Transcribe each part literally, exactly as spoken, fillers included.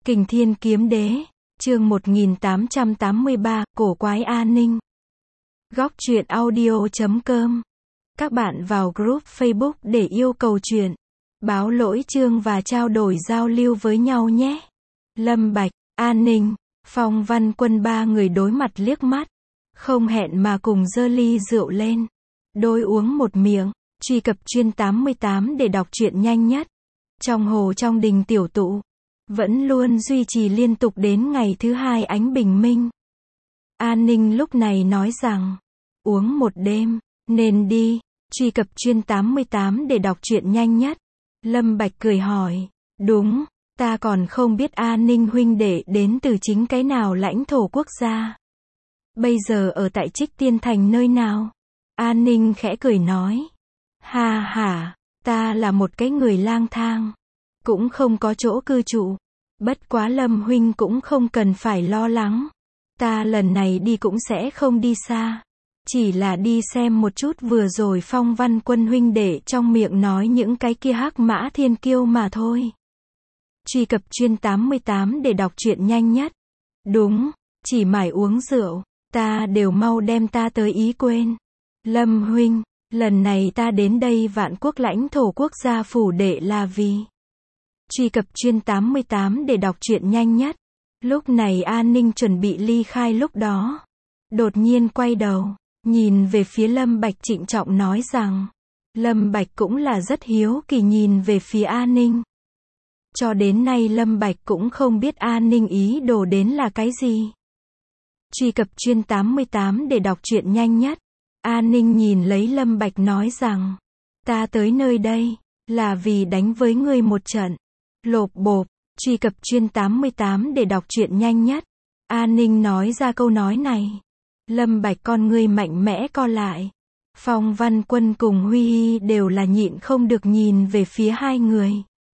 Kình Thiên Kiếm Đế, chương một nghìn tám trăm tám mươi ba, Cổ Quái A Ninh. Góc truyện audio chấm com. Các bạn vào group Facebook để yêu cầu truyện, báo lỗi chương và trao đổi giao lưu với nhau nhé. Lâm Bạch, A Ninh, Phong Văn Quân ba người đối mặt liếc mắt, không hẹn mà cùng giơ ly rượu lên. Đôi uống một miệng, truy cập chuyên tám mươi tám để đọc truyện nhanh nhất. Trong hồ trong đình tiểu tụ, vẫn luôn duy trì liên tục đến ngày thứ hai ánh bình minh. An Ninh lúc này nói rằng, uống một đêm, nên đi, truy cập chuyên tám mươi tám để đọc truyện nhanh nhất. Lâm Bạch cười hỏi, đúng, ta còn không biết An Ninh huynh đệ đến từ chính cái nào lãnh thổ quốc gia. Bây giờ ở tại Trích Tiên Thành nơi nào? An Ninh khẽ cười nói, ha ha, ta là một cái người lang thang, cũng không có chỗ cư trụ. Bất quá Lâm huynh cũng không cần phải lo lắng. Ta lần này đi cũng sẽ không đi xa. Chỉ là đi xem một chút vừa rồi Phong Văn Quân huynh đệ trong miệng nói những cái kia hắc mã thiên kiêu mà thôi. Truy cập chuyên tám mươi tám để đọc truyện nhanh nhất. Đúng, chỉ mải uống rượu, ta đều mau đem ta tới ý quên. Lâm huynh, lần này ta đến đây Vạn Quốc lãnh thổ quốc gia phủ đệ là vì... Truy cập chuyên tám mươi tám để đọc truyện nhanh nhất. Lúc này An Ninh chuẩn bị ly khai lúc đó. Đột nhiên quay đầu, nhìn về phía Lâm Bạch trịnh trọng nói rằng, Lâm Bạch cũng là rất hiếu kỳ nhìn về phía An Ninh. Cho đến nay Lâm Bạch cũng không biết An Ninh ý đồ đến là cái gì. Truy cập chuyên tám mươi tám để đọc truyện nhanh nhất. An Ninh nhìn lấy Lâm Bạch nói rằng, ta tới nơi đây, là vì đánh với ngươi một trận. Lộp bộp, truy cập chuyên tám mươi tám để đọc truyện nhanh nhất. An Ninh nói ra câu nói này. Lâm Bạch con ngươi mạnh mẽ co lại. Phong Văn Quân cùng Huy Hy đều là nhịn không được nhìn về phía hai người.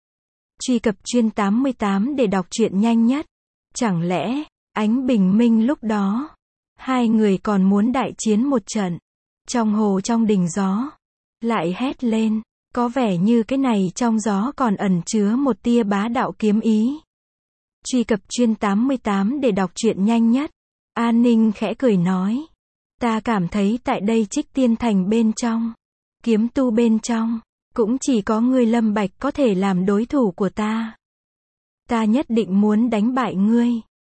Truy cập chuyên tám mươi tám để đọc truyện nhanh nhất. Chẳng lẽ, ánh bình minh lúc đó, hai người còn muốn đại chiến một trận. Trong hồ trong đình gió, lại hét lên. Có vẻ như cái này trong gió còn ẩn chứa một tia bá đạo kiếm ý. Truy cập chuyên tám mươi tám để đọc truyện nhanh nhất. An Ninh khẽ cười nói, ta cảm thấy tại đây Trích Tiên Thành bên trong, kiếm tu bên trong, cũng chỉ có ngươi Lâm Bạch có thể làm đối thủ của ta. Ta nhất định muốn đánh bại ngươi.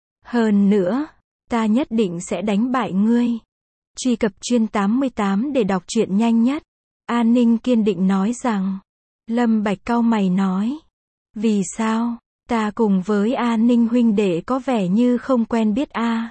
Hơn nữa, ta nhất định sẽ đánh bại ngươi. Truy cập chuyên tám mươi tám để đọc truyện nhanh nhất. An Ninh kiên định nói rằng, Lâm Bạch cau mày nói, vì sao, ta cùng với An Ninh huynh đệ có vẻ như không quen biết a à.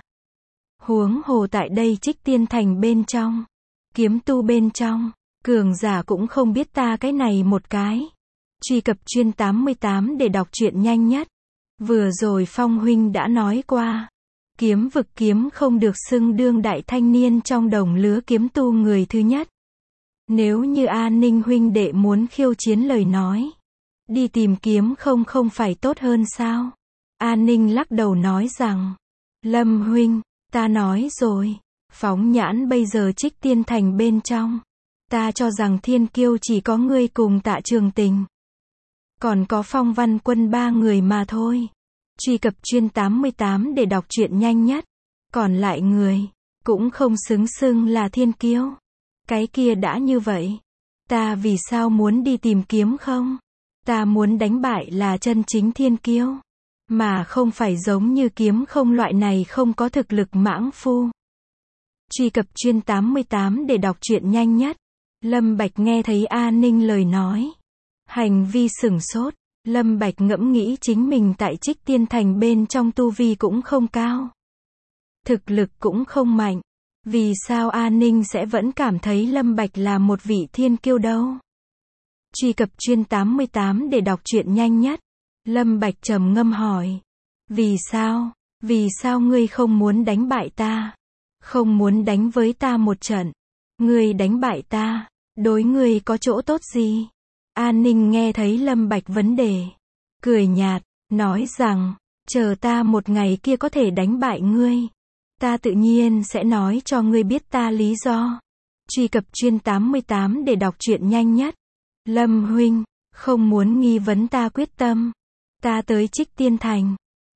Huống hồ tại đây Trích Tiên Thành bên trong, kiếm tu bên trong, cường giả cũng không biết ta cái này một cái. Truy cập chuyên tám mươi tám để đọc truyện nhanh nhất. Vừa rồi Phong huynh đã nói qua, kiếm vực kiếm không được xưng đương đại thanh niên trong đồng lứa kiếm tu người thứ nhất. Nếu như An Ninh huynh đệ muốn khiêu chiến lời nói, đi tìm kiếm không không phải tốt hơn sao? An Ninh lắc đầu nói rằng, Lâm huynh, ta nói rồi, phóng nhãn bây giờ Trích Tiên Thành bên trong, ta cho rằng thiên kiêu chỉ có ngươi cùng Tạ Trường Tình. Còn có Phong Văn Quân ba người mà thôi. Truy cập chuyên tám mươi tám để đọc truyện nhanh nhất. Còn lại người, cũng không xứng xưng là thiên kiêu. Cái kia đã như vậy, ta vì sao muốn đi tìm kiếm không? Ta muốn đánh bại là chân chính thiên kiêu, mà không phải giống như kiếm không loại này không có thực lực mãng phu. Truy cập chuyên tám mươi tám để đọc truyện nhanh nhất. Lâm Bạch nghe thấy An Ninh lời nói, hành vi sửng sốt. Lâm Bạch ngẫm nghĩ chính mình tại Trích Tiên Thành bên trong tu vi cũng không cao, thực lực cũng không mạnh. Vì sao An Ninh sẽ vẫn cảm thấy Lâm Bạch là một vị thiên kiêu đâu? Truy cập chuyên tám mươi tám để đọc truyện nhanh nhất. Lâm Bạch trầm ngâm hỏi, vì sao, vì sao ngươi không muốn đánh bại ta? Không muốn đánh với ta một trận? Ngươi đánh bại ta, đối ngươi có chỗ tốt gì? An Ninh nghe thấy Lâm Bạch vấn đề, cười nhạt, nói rằng, chờ ta một ngày kia có thể đánh bại ngươi, ta tự nhiên sẽ nói cho ngươi biết ta lý do. Truy cập chuyên tám mươi tám để đọc truyện nhanh nhất. Lâm huynh, không muốn nghi vấn ta quyết tâm. Ta tới Trích Tiên Thành,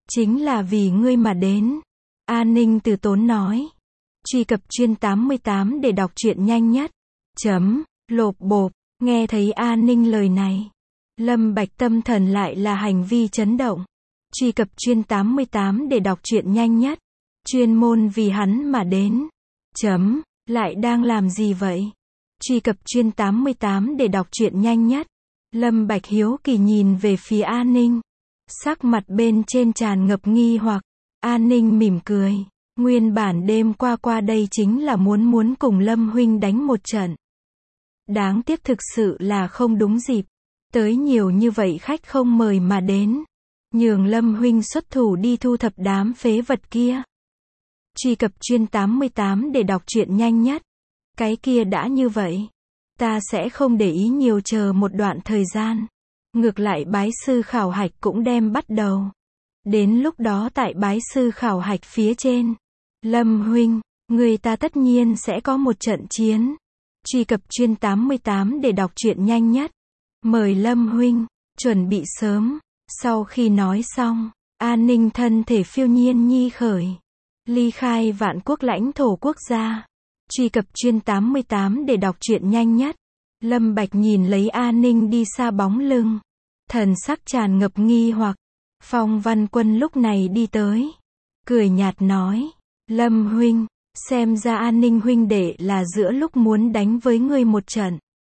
Chính là vì ngươi mà đến. An Ninh từ tốn nói. Truy cập chuyên tám mươi tám để đọc truyện nhanh nhất. Chấm, lộp bộp, nghe thấy An Ninh lời này. Lâm Bạch tâm thần lại là hành vi chấn động. Truy cập chuyên tám mươi tám để đọc truyện nhanh nhất. Chuyên môn vì hắn mà đến. Chấm, lại đang làm gì vậy? Truy cập chuyên tám mươi tám để đọc truyện nhanh nhất. Lâm Bạch hiếu kỳ nhìn về phía An Ninh. Sắc mặt bên trên tràn ngập nghi hoặc. An Ninh mỉm cười. Nguyên bản đêm qua qua đây chính là muốn muốn cùng Lâm huynh đánh một trận. Đáng tiếc thực sự là không đúng dịp. Tới nhiều như vậy khách không mời mà đến. Nhường Lâm huynh xuất thủ đi thu thập đám phế vật kia. Truy cập chuyên tám mươi tám để đọc truyện nhanh nhất. Cái kia đã như vậy. Ta sẽ không để ý nhiều, chờ một đoạn thời gian. Ngược lại bái sư khảo hạch cũng đem bắt đầu. Đến lúc đó tại bái sư khảo hạch phía trên. Lâm huynh, người ta tất nhiên sẽ có một trận chiến. Truy cập chuyên tám mươi tám để đọc truyện nhanh nhất. Mời Lâm huynh, chuẩn bị sớm. Sau khi nói xong, An Ninh thân thể phiêu nhiên nhi khởi. Ly khai vạn quốc lãnh thổ quốc gia. Truy cập chuyên tám mươi tám để đọc truyện nhanh nhất. Lâm Bạch nhìn lấy An Ninh đi xa bóng lưng. Thần sắc tràn ngập nghi hoặc. Phong Văn Quân lúc này đi tới. Cười nhạt nói. Lâm huynh, xem ra An Ninh huynh đệ là giữa lúc muốn đánh với ngươi một trận.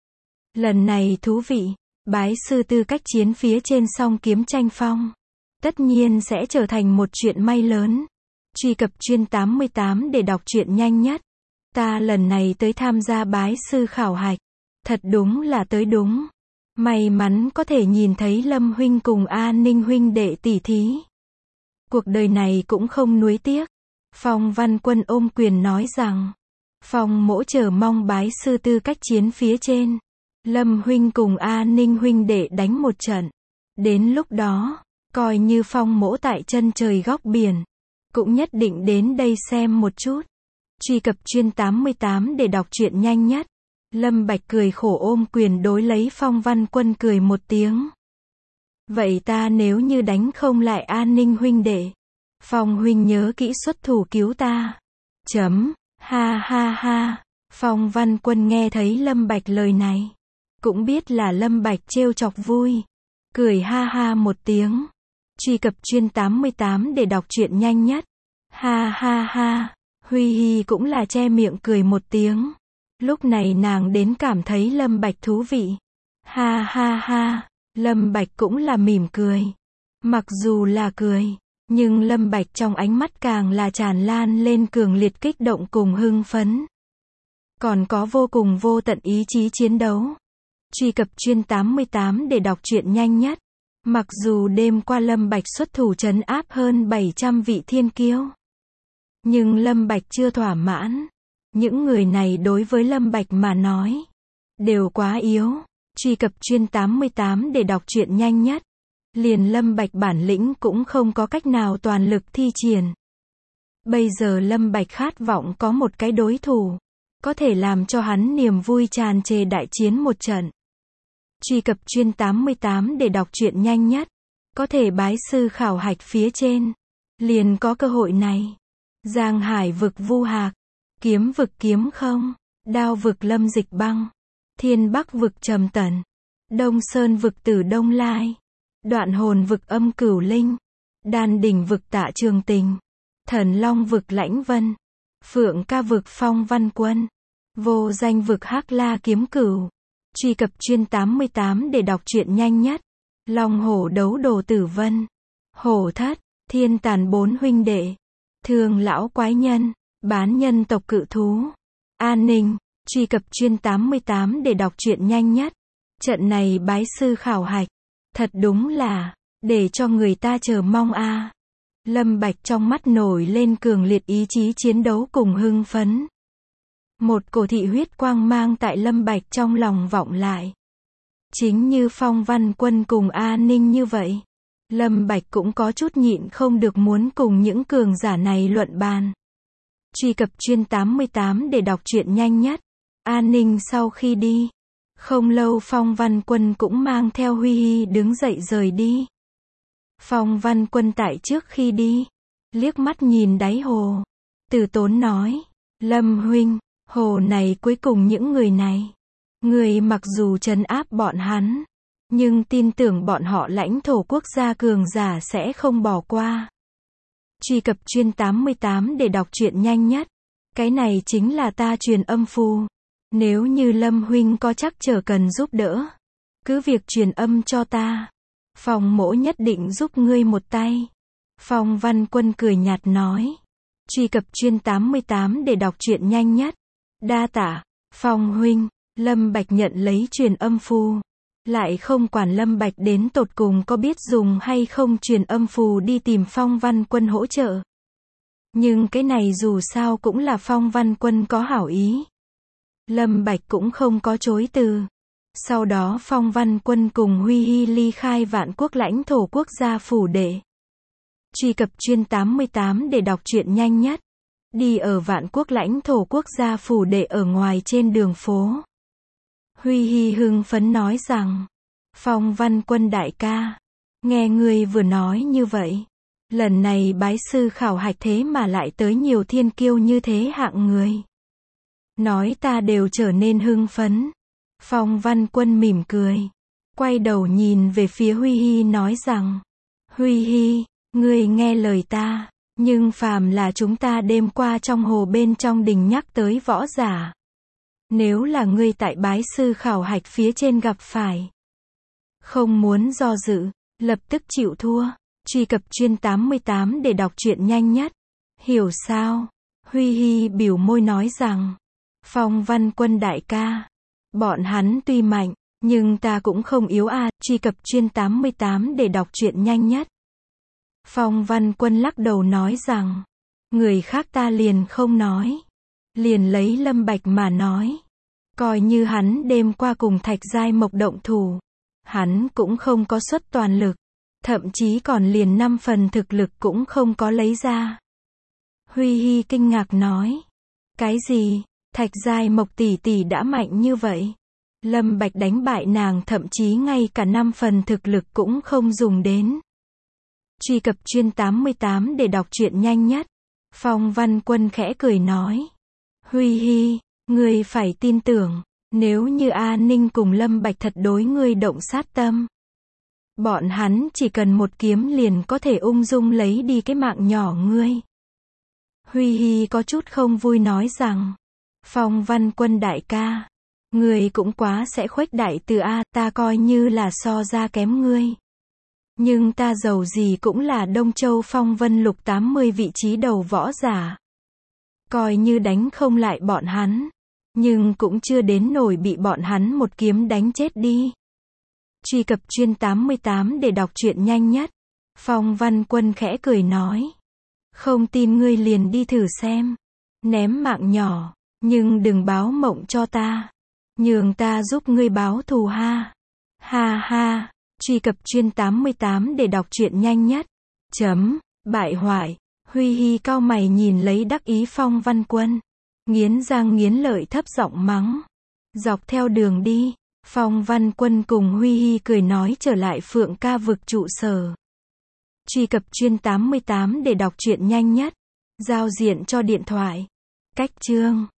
Lần này thú vị. Bái sư tư cách chiến phía trên song kiếm tranh phong. Tất nhiên sẽ trở thành một chuyện may lớn. Truy cập chuyên tám mươi tám để đọc truyện nhanh nhất. Ta lần này tới tham gia bái sư khảo hạch. Thật đúng là tới đúng. May mắn có thể nhìn thấy Lâm huynh cùng An Ninh huynh đệ tỷ thí. Cuộc đời này cũng không nuối tiếc. Phong Văn Quân ôm quyền nói rằng. Phong mỗ chờ mong bái sư tư cách chiến phía trên. Lâm huynh cùng An Ninh huynh đệ đánh một trận. Đến lúc đó, coi như Phong mỗ tại chân trời góc biển. Cũng nhất định đến đây xem một chút. Truy cập chuyên tám mươi tám để đọc truyện nhanh nhất. Lâm Bạch cười khổ ôm quyền đối lấy Phong Văn Quân cười một tiếng. Vậy ta nếu như đánh không lại An Ninh huynh đệ. Phong huynh nhớ kỹ xuất thủ cứu ta. Chấm, ha ha ha. Phong Văn Quân nghe thấy Lâm Bạch lời này. Cũng biết là Lâm Bạch trêu chọc vui. Cười ha ha một tiếng. Truy cập chuyên tám mươi tám để đọc truyện nhanh nhất. Ha ha ha. Huy Hi cũng là che miệng cười một tiếng. Lúc này nàng đến cảm thấy Lâm Bạch thú vị. Ha ha ha. Lâm Bạch cũng là mỉm cười. Mặc dù là cười, nhưng Lâm Bạch trong ánh mắt càng là tràn lan lên cường liệt kích động cùng hưng phấn. Còn có vô cùng vô tận ý chí chiến đấu. Truy cập chuyên tám mươi tám để đọc truyện nhanh nhất. Mặc dù đêm qua Lâm Bạch xuất thủ trấn áp hơn bảy trăm vị thiên kiêu. Nhưng Lâm Bạch chưa thỏa mãn. Những người này đối với Lâm Bạch mà nói. Đều quá yếu. Truy cập chuyên tám mươi tám để đọc truyện nhanh nhất. Liền Lâm Bạch bản lĩnh cũng không có cách nào toàn lực thi triển. Bây giờ Lâm Bạch khát vọng có một cái đối thủ. Có thể làm cho hắn niềm vui tràn trề đại chiến một trận. Truy cập chuyên tám mươi tám để đọc truyện nhanh nhất. Có thể bái sư khảo hạch phía trên. Liền có cơ hội này. Giang Hải vực Vu Hạc. Kiếm vực Kiếm Không. Đao vực Lâm Dịch Băng. Thiên Bắc vực Trầm Tần. Đông Sơn vực Tử Đông Lai. Đoạn Hồn vực Âm Cửu Linh. Đan Đỉnh vực Tạ Trường Tình. Thần Long vực Lãnh Vân. Phượng Ca vực Phong Văn Quân. Vô Danh vực Hắc La Kiếm Cửu. Truy cập chuyên tám mươi tám để đọc truyện nhanh nhất. Long Hổ đấu đồ Tử Vân. Hổ Thất. Thiên Tàn bốn huynh đệ. Thương lão quái nhân. Bán nhân tộc cự thú. An Ninh. Truy cập chuyên tám mươi tám để đọc truyện nhanh nhất. Trận này bái sư khảo hạch. Thật đúng là, để cho người ta chờ mong a. À. Lâm Bạch trong mắt nổi lên cường liệt ý chí chiến đấu cùng hưng phấn. Một cổ thị huyết quang mang tại Lâm Bạch trong lòng vọng lại. Chính như Phong Văn Quân cùng An Ninh như vậy. Lâm Bạch cũng có chút nhịn không được muốn cùng những cường giả này luận bàn. Truy cập chuyên tám mươi tám để đọc truyện nhanh nhất. An Ninh sau khi đi. Không lâu Phong Văn Quân cũng mang theo Huy Hi đứng dậy rời đi. Phong Văn Quân tại trước khi đi, liếc mắt nhìn đáy hồ, từ tốn nói, Lâm huynh, hồ này cuối cùng những người này, người mặc dù trấn áp bọn hắn, nhưng tin tưởng bọn họ lãnh thổ quốc gia cường giả sẽ không bỏ qua. Truy cập chuyên tám mươi tám để đọc truyện nhanh nhất. Cái này chính là ta truyền âm phù. Nếu như Lâm huynh có trắc trở cần giúp đỡ, cứ việc truyền âm cho ta. Phong mỗ nhất định giúp ngươi một tay. Phong Văn Quân cười nhạt nói. Truy cập chuyên tám mươi tám để đọc truyện nhanh nhất. Đa tạ, Phong huynh. Lâm Bạch nhận lấy truyền âm phù. Lại không quản Lâm Bạch đến tột cùng có biết dùng hay không truyền âm phù đi tìm Phong Văn Quân hỗ trợ. Nhưng cái này dù sao cũng là Phong Văn Quân có hảo ý. Lâm Bạch cũng không có chối từ. Sau đó Phong Văn Quân cùng Huy Hy ly khai Vạn Quốc lãnh thổ quốc gia phủ đệ. Truy cập chuyên tám mươi tám để đọc truyện nhanh nhất. Đi ở Vạn Quốc lãnh thổ quốc gia phủ đệ ở ngoài trên đường phố. Huy Hy hưng phấn nói rằng, Phong Văn Quân đại ca, nghe ngươi vừa nói như vậy, lần này bái sư khảo hạch thế mà lại tới nhiều thiên kiêu như thế hạng người. Nói ta đều trở nên hưng phấn. Phong Văn Quân mỉm cười, quay đầu nhìn về phía Huy Hy nói rằng, Huy Hy, ngươi nghe lời ta, nhưng phàm là chúng ta đêm qua trong hồ bên trong đình nhắc tới võ giả. Nếu là ngươi tại bái sư khảo hạch phía trên gặp phải, không muốn do dự, lập tức chịu thua. Truy cập chuyên tám mươi tám để đọc truyện nhanh nhất. Hiểu sao? Huy Hy biểu môi nói rằng, Phong Văn Quân đại ca, bọn hắn tuy mạnh, nhưng ta cũng không yếu a. Truy cập chuyên tám mươi tám để đọc truyện nhanh nhất. Phong Văn Quân lắc đầu nói rằng, người khác ta liền không nói. Liền lấy Lâm Bạch mà nói, coi như hắn đêm qua cùng Thạch Giai Mộc động thủ, hắn cũng không có xuất toàn lực, thậm chí còn liền năm phần thực lực cũng không có lấy ra. Huy Hy kinh ngạc nói, cái gì, Thạch Giai Mộc tỷ tỷ đã mạnh như vậy? Lâm Bạch đánh bại nàng thậm chí ngay cả năm phần thực lực cũng không dùng đến. Truy cập chuyên tám mươi tám để đọc truyện nhanh nhất. Phong Văn Quân khẽ cười nói, Huy Hy, ngươi phải tin tưởng, nếu như A Ninh cùng Lâm Bạch thật đối ngươi động sát tâm, bọn hắn chỉ cần một kiếm liền có thể ung dung lấy đi cái mạng nhỏ ngươi. Huy Hy có chút không vui nói rằng, Phong Văn Quân đại ca, ngươi cũng quá sẽ khuếch đại từ a, ta coi như là so ra kém ngươi. Nhưng ta giàu gì cũng là Đông Châu Phong Vân Lục tám mươi vị trí đầu võ giả. Coi như đánh không lại bọn hắn, nhưng cũng chưa đến nổi bị bọn hắn một kiếm đánh chết đi. Truy cập chuyên tám mươi tám để đọc truyện nhanh nhất. Phong Văn Quân khẽ cười nói, không tin ngươi liền đi thử xem. Ném mạng nhỏ, nhưng đừng báo mộng cho ta. Nhường ta giúp ngươi báo thù ha. Ha ha. Truy cập chuyên tám mươi tám để đọc truyện nhanh nhất. Chấm, bại hoại. Huy Hy cau mày nhìn lấy đắc ý Phong Văn Quân. Nghiến răng nghiến lợi thấp giọng mắng. Dọc theo đường đi, Phong Văn Quân cùng Huy Hy cười nói trở lại Phượng Ca vực trụ sở. Truy cập chuyên tám mươi tám để đọc truyện nhanh nhất. Giao diện cho điện thoại. Cách chương